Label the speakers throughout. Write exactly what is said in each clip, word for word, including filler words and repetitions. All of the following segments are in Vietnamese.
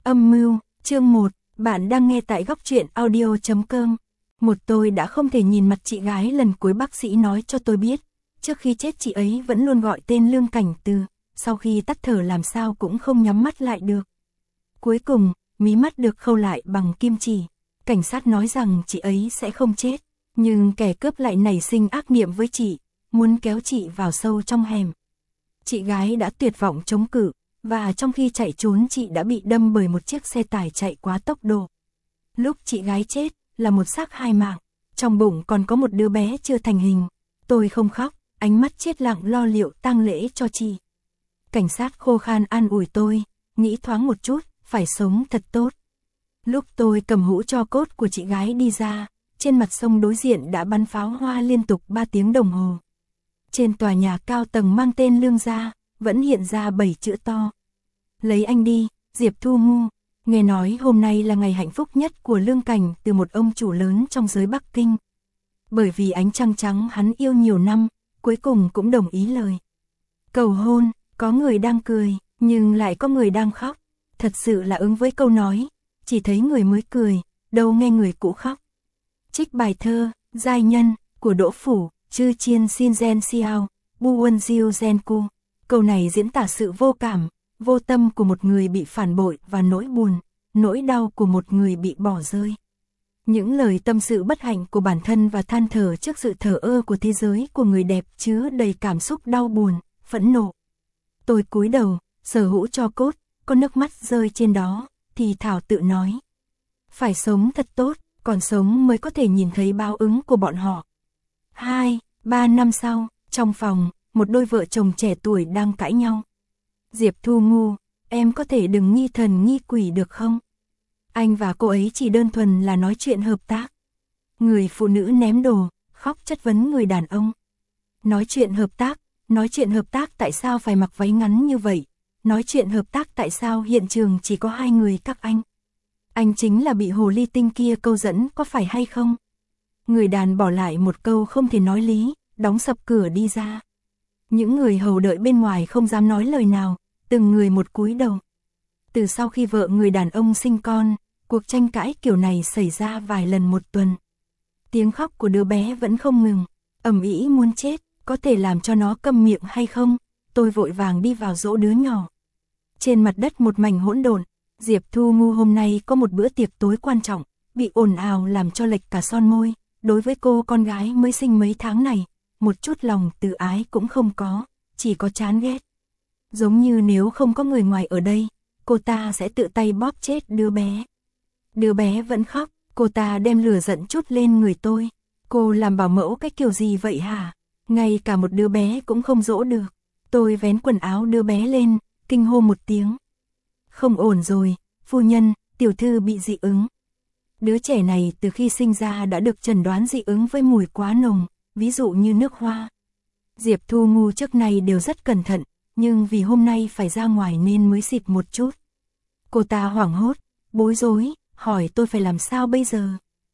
Speaker 1: Âm mưu, chương một, bạn đang nghe tại góc truyện audio chấm com. Một tôi đã không thể nhìn mặt chị gái lần cuối bác sĩ nói cho tôi biết. Trước khi chết chị ấy vẫn luôn gọi tên Lương Cảnh Từ, sau khi tắt thở làm sao cũng không nhắm mắt lại được. Cuối cùng, mí mắt được khâu lại bằng kim chỉ. Cảnh sát nói rằng chị ấy sẽ không chết, nhưng kẻ cướp lại nảy sinh ác niệm với chị, muốn kéo chị vào sâu trong hẻm. Chị gái đã tuyệt vọng chống cự, và trong khi chạy trốn chị đã bị đâm bởi một chiếc xe tải chạy quá tốc độ. Lúc chị gái chết, là một xác hai mạng, trong bụng còn có một đứa bé chưa thành hình. Tôi không khóc, ánh mắt chết lặng lo liệu tang lễ cho chị. Cảnh sát khô khan an ủi tôi, nghĩ thoáng một chút, phải sống thật tốt. Lúc tôi cầm hũ tro cốt của chị gái đi ra, trên mặt sông đối diện đã bắn pháo hoa liên tục ba tiếng đồng hồ. Trên tòa nhà cao tầng mang tên Lương gia, vẫn hiện ra bảy chữ to. Lấy anh đi, Diệp Thu Ngu. Nghe nói hôm nay là ngày hạnh phúc nhất của Lương Cảnh từ một ông chủ lớn trong giới Bắc Kinh. Bởi vì ánh trăng trắng hắn yêu nhiều năm, cuối cùng cũng đồng ý lời. Cầu hôn, có người đang cười, nhưng lại có người đang khóc. Thật sự là ứng với câu nói, chỉ thấy người mới cười, đâu nghe người cũ khóc. Trích bài thơ, Giai Nhân, của Đỗ Phủ, Chư Chiên Xin Gen Xiao, Bu Wân Diêu Gen Cu. Câu này diễn tả sự vô cảm, vô tâm của một người bị phản bội và nỗi buồn, nỗi đau của một người bị bỏ rơi. Những lời tâm sự bất hạnh của bản thân và than thở trước sự thờ ơ của thế giới của người đẹp chứa đầy cảm xúc đau buồn, phẫn nộ. Tôi cúi đầu, sờ hũ tro cốt, có nước mắt rơi trên đó, thì thảo tự nói. Phải sống thật tốt, còn sống mới có thể nhìn thấy báo ứng của bọn họ. Hai, ba năm sau, trong phòng, một đôi vợ chồng trẻ tuổi đang cãi nhau. Diệp Thu Ngu, em có thể đừng nghi thần nghi quỷ được không? Anh và cô ấy chỉ đơn thuần là nói chuyện hợp tác. Người phụ nữ ném đồ, khóc chất vấn người đàn ông. Nói chuyện hợp tác, nói chuyện hợp tác tại sao phải mặc váy ngắn như vậy? Nói chuyện hợp tác tại sao hiện trường chỉ có hai người các anh? Anh chính là bị hồ ly tinh kia câu dẫn có phải hay không? Người đàn bỏ lại một câu không thể nói lý, đóng sập cửa đi ra. Những người hầu đợi bên ngoài không dám nói lời nào, từng người một cúi đầu. Từ sau khi vợ người đàn ông sinh con, cuộc tranh cãi kiểu này xảy ra vài lần một tuần. Tiếng khóc của đứa bé vẫn không ngừng, ầm ĩ muốn chết, có thể làm cho nó câm miệng hay không? Tôi vội vàng đi vào dỗ đứa nhỏ. Trên mặt đất một mảnh hỗn độn, Diệp Thu Ngu hôm nay có một bữa tiệc tối quan trọng, bị ồn ào làm cho lệch cả son môi. Đối với cô con gái mới sinh mấy tháng này, một chút lòng từ ái cũng không có, chỉ có chán ghét. Giống như nếu không có người ngoài ở đây, cô ta sẽ tự tay bóp chết đứa bé. Đứa bé vẫn khóc, cô ta đem lửa giận chút lên người tôi. Cô làm bảo mẫu cái kiểu gì vậy hả? Ngay cả một đứa bé cũng không dỗ được. Tôi vén quần áo đứa bé lên, kinh hô một tiếng. Không ổn rồi, phu nhân, tiểu thư bị dị ứng. Đứa trẻ này từ khi sinh ra đã được chẩn đoán dị ứng với mùi quá nồng, ví dụ như nước hoa. Diệp Thu Ngu trước này đều rất cẩn thận, nhưng vì hôm nay phải ra ngoài nên mới xịt một chút. Cô ta hoảng hốt, bối rối, hỏi tôi phải làm sao bây giờ.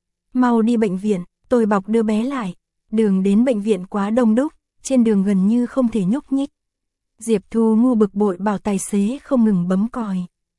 Speaker 1: Mau đi bệnh viện, tôi bọc đưa bé lại. Đường đến bệnh viện quá đông đúc, trên đường gần như không thể nhúc nhích. Diệp Thu Ngu bực bội bảo tài xế không ngừng bấm còi.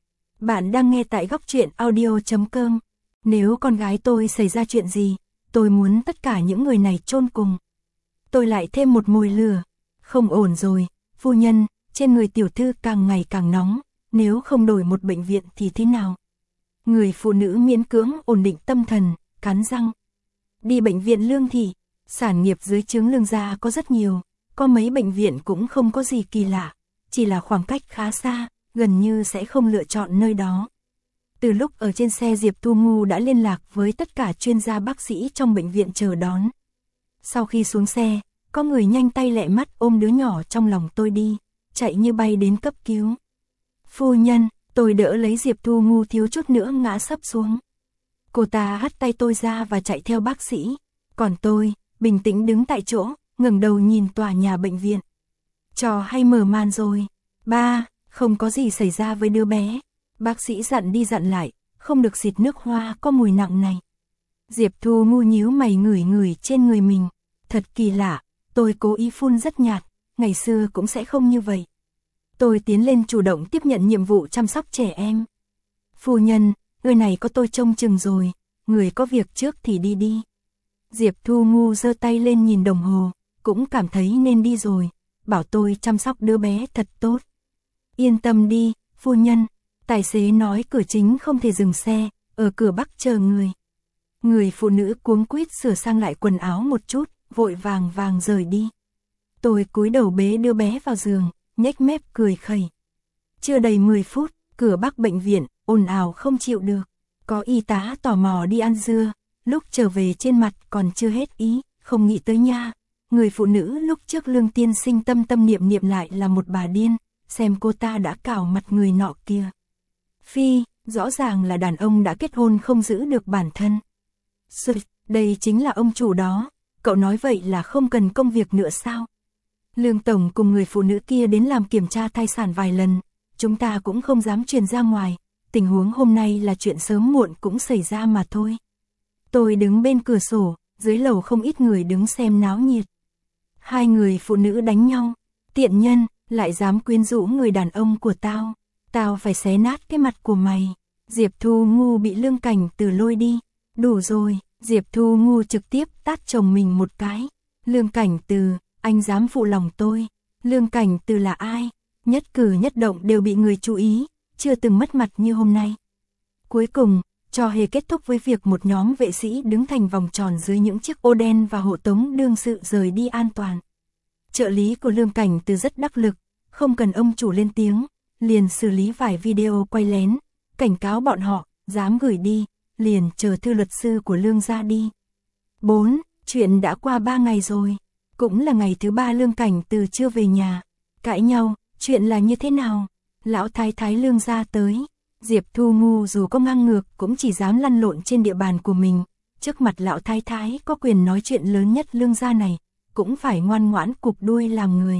Speaker 1: Bạn đang nghe tại góc truyện audio chấm com. Nếu con gái tôi xảy ra chuyện gì, tôi muốn tất cả những người này chôn cùng. Tôi lại thêm một mồi lửa. Không ổn rồi, phu nhân, trên người tiểu thư càng ngày càng nóng, nếu không đổi một bệnh viện thì thế nào? Người phụ nữ miễn cưỡng ổn định tâm thần, cắn răng. Đi bệnh viện Lương thị, sản nghiệp dưới trướng Lương gia có rất nhiều, có mấy bệnh viện cũng không có gì kỳ lạ, chỉ là khoảng cách khá xa, gần như sẽ không lựa chọn nơi đó. Từ lúc ở trên xe Diệp Thu Ngu đã liên lạc với tất cả chuyên gia bác sĩ trong bệnh viện chờ đón. Sau khi xuống xe, có người nhanh tay lẹ mắt ôm đứa nhỏ trong lòng tôi đi, chạy như bay đến cấp cứu. Phu nhân, tôi đỡ lấy Diệp Thu Ngu thiếu chút nữa ngã sấp xuống. Cô ta hất tay tôi ra và chạy theo bác sĩ, còn tôi, bình tĩnh đứng tại chỗ, ngẩng đầu nhìn tòa nhà bệnh viện. Trò hay mở màn rồi. Ba, không có gì xảy ra với đứa bé. Bác sĩ dặn đi dặn lại, không được xịt nước hoa có mùi nặng này. Diệp Thu Ngu nhíu mày ngửi ngửi trên người mình. Thật kỳ lạ, tôi cố ý phun rất nhạt, ngày xưa cũng sẽ không như vậy. Tôi tiến lên chủ động tiếp nhận nhiệm vụ chăm sóc trẻ em. Phu nhân, người này có tôi trông chừng rồi, người có việc trước thì đi đi. Diệp Thu Ngu giơ tay lên nhìn đồng hồ, cũng cảm thấy nên đi rồi, bảo tôi chăm sóc đứa bé thật tốt. Yên tâm đi, phu nhân, tài xế nói cửa chính không thể dừng xe, ở cửa bắc chờ người. Người phụ nữ cuống quýt sửa sang lại quần áo một chút, vội vàng vàng rời đi. Tôi cúi đầu bế đứa bé vào giường, nhếch mép cười khẩy. Chưa đầy mười phút, cửa bắc bệnh viện, ồn ào không chịu được. Có y tá tò mò đi ăn dưa, lúc trở về trên mặt còn chưa hết ý, không nghĩ tới nha. Người phụ nữ lúc trước Lương tiên sinh tâm tâm niệm niệm lại là một bà điên, xem cô ta đã cào mặt người nọ kia. Phi, rõ ràng là đàn ông đã kết hôn không giữ được bản thân. Sự, đây chính là ông chủ đó, cậu nói vậy là không cần công việc nữa sao? Lương tổng cùng người phụ nữ kia đến làm kiểm tra thai sản vài lần, chúng ta cũng không dám truyền ra ngoài, tình huống hôm nay là chuyện sớm muộn cũng xảy ra mà thôi. Tôi đứng bên cửa sổ, dưới lầu không ít người đứng xem náo nhiệt. Hai người phụ nữ đánh nhau, tiện nhân, lại dám quyến rũ người đàn ông của tao, tao phải xé nát cái mặt của mày. Diệp Thu Ngu bị Lương Cảnh Từ lôi đi, đủ rồi, Diệp Thu Ngu trực tiếp tát chồng mình một cái. Lương Cảnh Từ, anh dám phụ lòng tôi. Lương Cảnh Từ là ai? Nhất cử nhất động đều bị người chú ý, chưa từng mất mặt như hôm nay. Cuối cùng, trò hề kết thúc với việc một nhóm vệ sĩ đứng thành vòng tròn dưới những chiếc ô đen và hộ tống đương sự rời đi an toàn. Trợ lý của Lương Cảnh Từ rất đắc lực, không cần ông chủ lên tiếng, liền xử lý vài video quay lén, cảnh cáo bọn họ, dám gửi đi, liền chờ thư luật sư của Lương ra đi. bốn. Chuyện đã qua ba ngày rồi, cũng là ngày thứ ba Lương Cảnh Từ chưa về nhà, cãi nhau, chuyện là như thế nào? Lão thái thái Lương ra tới, Diệp Thu Ngu dù có ngang ngược cũng chỉ dám lăn lộn trên địa bàn của mình, trước mặt lão thái thái có quyền nói chuyện lớn nhất Lương gia này, cũng phải ngoan ngoãn cụp đuôi làm người.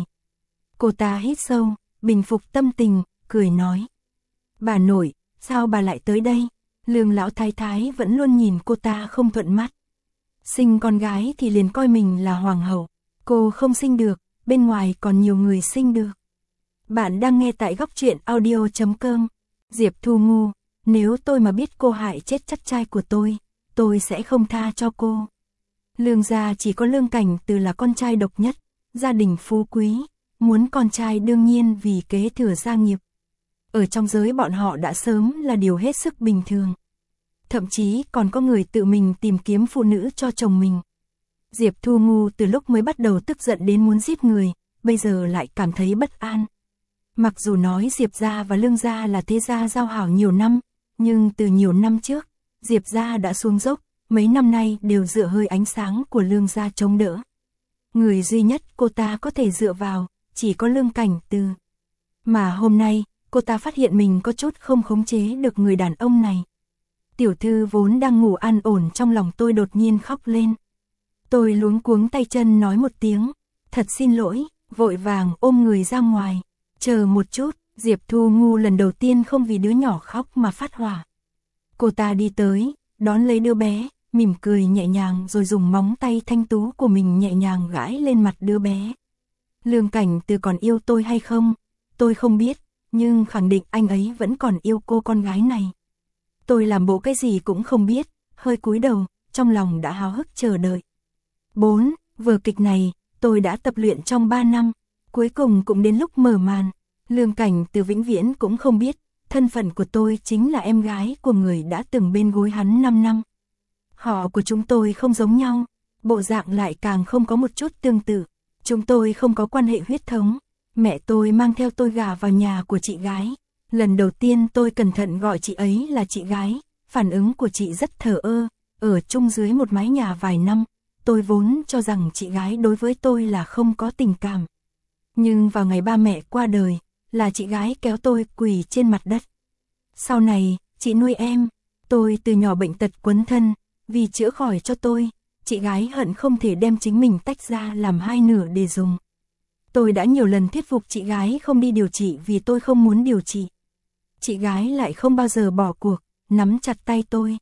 Speaker 1: Cô ta hít sâu, bình phục tâm tình, cười nói. Bà nội, sao bà lại tới đây? Lương lão thái thái vẫn luôn nhìn cô ta không thuận mắt. Sinh con gái thì liền coi mình là hoàng hậu, cô không sinh được, bên ngoài còn nhiều người sinh được. Bạn đang nghe tại góc truyện audio chấm com. Diệp Thu Ngu, nếu tôi mà biết cô hại chết chắc trai của tôi, tôi sẽ không tha cho cô. Lương gia chỉ có Lương Cảnh Từ là con trai độc nhất, gia đình phú quý, muốn con trai đương nhiên vì kế thừa gia nghiệp. Ở trong giới bọn họ đã sớm là điều hết sức bình thường. Thậm chí còn có người tự mình tìm kiếm phụ nữ cho chồng mình. Diệp Thu Ngu từ lúc mới bắt đầu tức giận đến muốn giết người, bây giờ lại cảm thấy bất an. Mặc dù nói Diệp gia và Lương gia là thế gia giao hảo nhiều năm, nhưng từ nhiều năm trước, Diệp gia đã xuống dốc, mấy năm nay đều dựa hơi ánh sáng của Lương gia chống đỡ. Người duy nhất cô ta có thể dựa vào, chỉ có Lương Cảnh Từ. Mà hôm nay, cô ta phát hiện mình có chút không khống chế được người đàn ông này. Tiểu thư vốn đang ngủ an ổn trong lòng tôi đột nhiên khóc lên. Tôi luống cuống tay chân nói một tiếng, thật xin lỗi, vội vàng ôm người ra ngoài. Chờ một chút, Diệp Thu Ngu lần đầu tiên không vì đứa nhỏ khóc mà phát hỏa. Cô ta đi tới, đón lấy đứa bé, mỉm cười nhẹ nhàng rồi dùng móng tay thanh tú của mình nhẹ nhàng gãi lên mặt đứa bé. Lương Cảnh Từ còn yêu tôi hay không? Tôi không biết, nhưng khẳng định anh ấy vẫn còn yêu cô con gái này. Tôi làm bộ cái gì cũng không biết, hơi cúi đầu, trong lòng đã háo hức chờ đợi. bốn. Vở kịch này, tôi đã tập luyện trong ba năm, cuối cùng cũng đến lúc mở màn. Lương Cảnh Từ vĩnh viễn cũng không biết, thân phận của tôi chính là em gái của người đã từng bên gối hắn năm năm. Họ của chúng tôi không giống nhau, bộ dạng lại càng không có một chút tương tự. Chúng tôi không có quan hệ huyết thống. Mẹ tôi mang theo tôi gả vào nhà của chị gái. Lần đầu tiên tôi cẩn thận gọi chị ấy là chị gái, phản ứng của chị rất thờ ơ, ở chung dưới một mái nhà vài năm, tôi vốn cho rằng chị gái đối với tôi là không có tình cảm. Nhưng vào ngày ba mẹ qua đời, là chị gái kéo tôi quỳ trên mặt đất. Sau này, chị nuôi em, tôi từ nhỏ bệnh tật quấn thân, vì chữa khỏi cho tôi, chị gái hận không thể đem chính mình tách ra làm hai nửa để dùng. Tôi đã nhiều lần thuyết phục chị gái không đi điều trị vì tôi không muốn điều trị. Chị gái lại không bao giờ bỏ cuộc, nắm chặt tay tôi.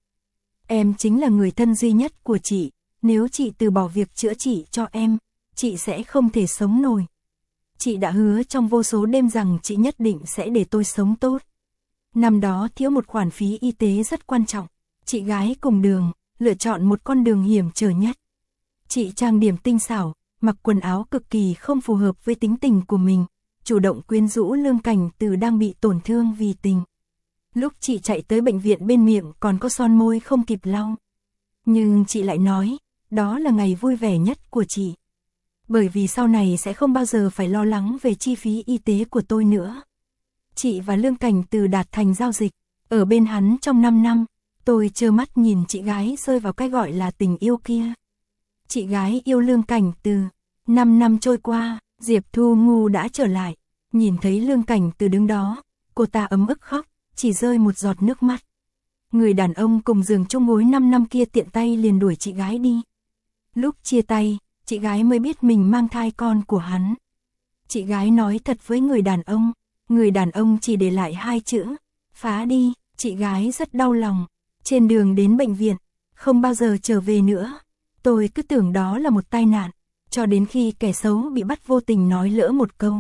Speaker 1: Em chính là người thân duy nhất của chị, nếu chị từ bỏ việc chữa trị cho em, chị sẽ không thể sống nổi. Chị đã hứa trong vô số đêm rằng chị nhất định sẽ để tôi sống tốt. Năm đó thiếu một khoản phí y tế rất quan trọng. Chị gái cùng đường, lựa chọn một con đường hiểm trở nhất. Chị trang điểm tinh xảo, mặc quần áo cực kỳ không phù hợp với tính tình của mình, chủ động quyến rũ Lương Cảnh Từ đang bị tổn thương vì tình. Lúc chị chạy tới bệnh viện bên miệng còn có son môi không kịp lau. Nhưng chị lại nói, đó là ngày vui vẻ nhất của chị. Bởi vì sau này sẽ không bao giờ phải lo lắng về chi phí y tế của tôi nữa. Chị và Lương Cảnh Từ đạt thành giao dịch, ở bên hắn trong năm năm, tôi trơ mắt nhìn chị gái rơi vào cái gọi là tình yêu kia. Chị gái yêu Lương Cảnh Từ, năm năm trôi qua, Diệp Thu Ngu đã trở lại, nhìn thấy Lương Cảnh Từ đứng đó, cô ta ấm ức khóc, chỉ rơi một giọt nước mắt. Người đàn ông cùng giường chung gối năm năm kia tiện tay liền đuổi chị gái đi. Lúc chia tay, chị gái mới biết mình mang thai con của hắn. Chị gái nói thật với người đàn ông, người đàn ông chỉ để lại hai chữ, phá đi, chị gái rất đau lòng. Trên đường đến bệnh viện, không bao giờ trở về nữa. Tôi cứ tưởng đó là một tai nạn, cho đến khi kẻ xấu bị bắt vô tình nói lỡ một câu.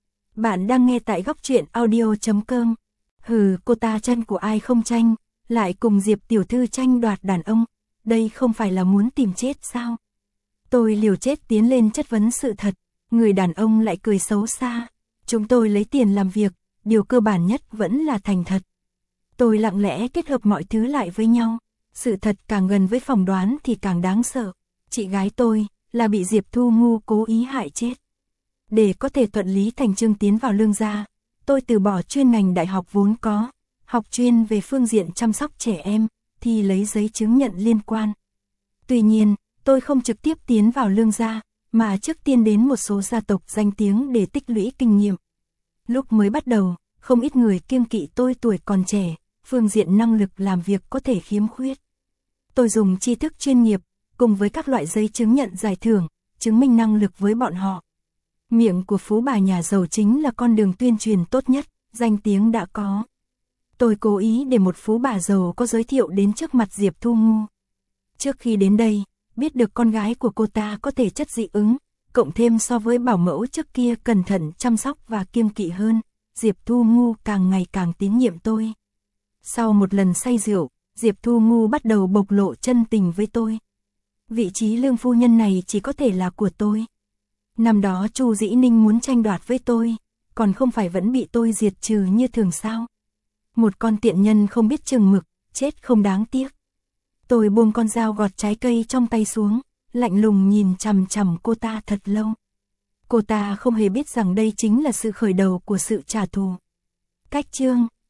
Speaker 1: Bạn đang nghe tại góc truyện audio chấm com. Hừ, cô ta chân của ai không tranh, lại cùng Diệp tiểu thư tranh đoạt đàn ông, đây không phải là muốn tìm chết sao? Tôi liều chết tiến lên chất vấn sự thật, người đàn ông lại cười xấu xa. Chúng tôi lấy tiền làm việc, điều cơ bản nhất vẫn là thành thật. Tôi lặng lẽ kết hợp mọi thứ lại với nhau, sự thật càng gần với phỏng đoán thì càng đáng sợ. Chị gái tôi là bị Diệp Thu Ngu cố ý hại chết. Để có thể thuận lý thành chương tiến vào Lương gia, tôi từ bỏ chuyên ngành đại học vốn có, học chuyên về phương diện chăm sóc trẻ em, thì lấy giấy chứng nhận liên quan. Tuy nhiên, tôi không trực tiếp tiến vào Lương gia, mà trước tiên đến một số gia tộc danh tiếng để tích lũy kinh nghiệm. Lúc mới bắt đầu, không ít người kiêng kỵ tôi tuổi còn trẻ, phương diện năng lực làm việc có thể khiếm khuyết. Tôi dùng tri thức chuyên nghiệp, cùng với các loại giấy chứng nhận giải thưởng, chứng minh năng lực với bọn họ. Miệng của phú bà nhà giàu chính là con đường tuyên truyền tốt nhất, danh tiếng đã có. Tôi cố ý để một phú bà giàu có giới thiệu đến trước mặt Diệp Thu Ngu. Trước khi đến đây, biết được con gái của cô ta có thể chất dị ứng, cộng thêm so với bảo mẫu trước kia cẩn thận chăm sóc và kiêng kỵ hơn, Diệp Thu Ngu càng ngày càng tín nhiệm tôi. Sau một lần say rượu, Diệp Thu Ngu bắt đầu bộc lộ chân tình với tôi. Vị trí Lương phu nhân này chỉ có thể là của tôi. Năm đó Chu Dĩ Ninh muốn tranh đoạt với tôi, còn không phải vẫn bị tôi diệt trừ như thường sao? Một con tiện nhân không biết chừng mực, chết không đáng tiếc. Tôi buông con dao gọt trái cây trong tay xuống, lạnh lùng nhìn chằm chằm cô ta thật lâu. Cô ta không hề biết rằng đây chính là sự khởi đầu của sự trả thù. Cách chương